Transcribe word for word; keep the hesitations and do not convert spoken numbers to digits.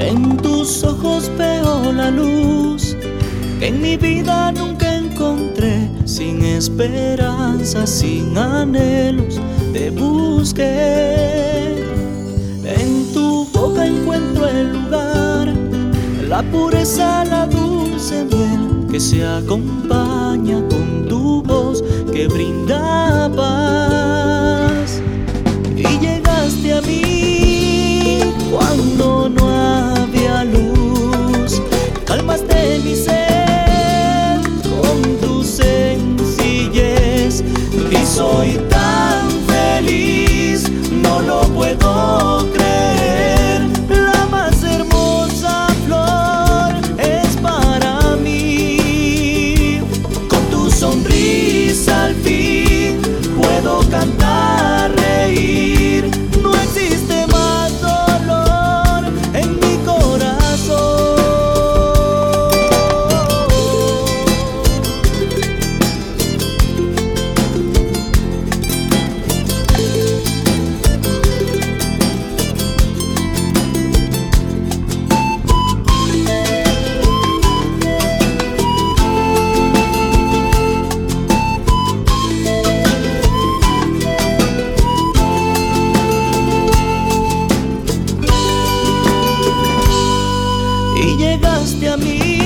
En tus ojos veo la luz que en mi vida nunca encontré. Sin esperanza, sin anhelos, te busqué. En tu boca encuentro el lugar, la pureza, la dulce miel que se acompaña con tu voz que brinda paz. Y llegaste a mí cuando no había luz, calmaste mi sed con tu sencillez. Y soy tan feliz, no lo puedo creer. La más hermosa flor es para mí. Con tu sonrisa al fin puedo cantar, reír. No existe más dolor en mi corazón. Y llegaste a mí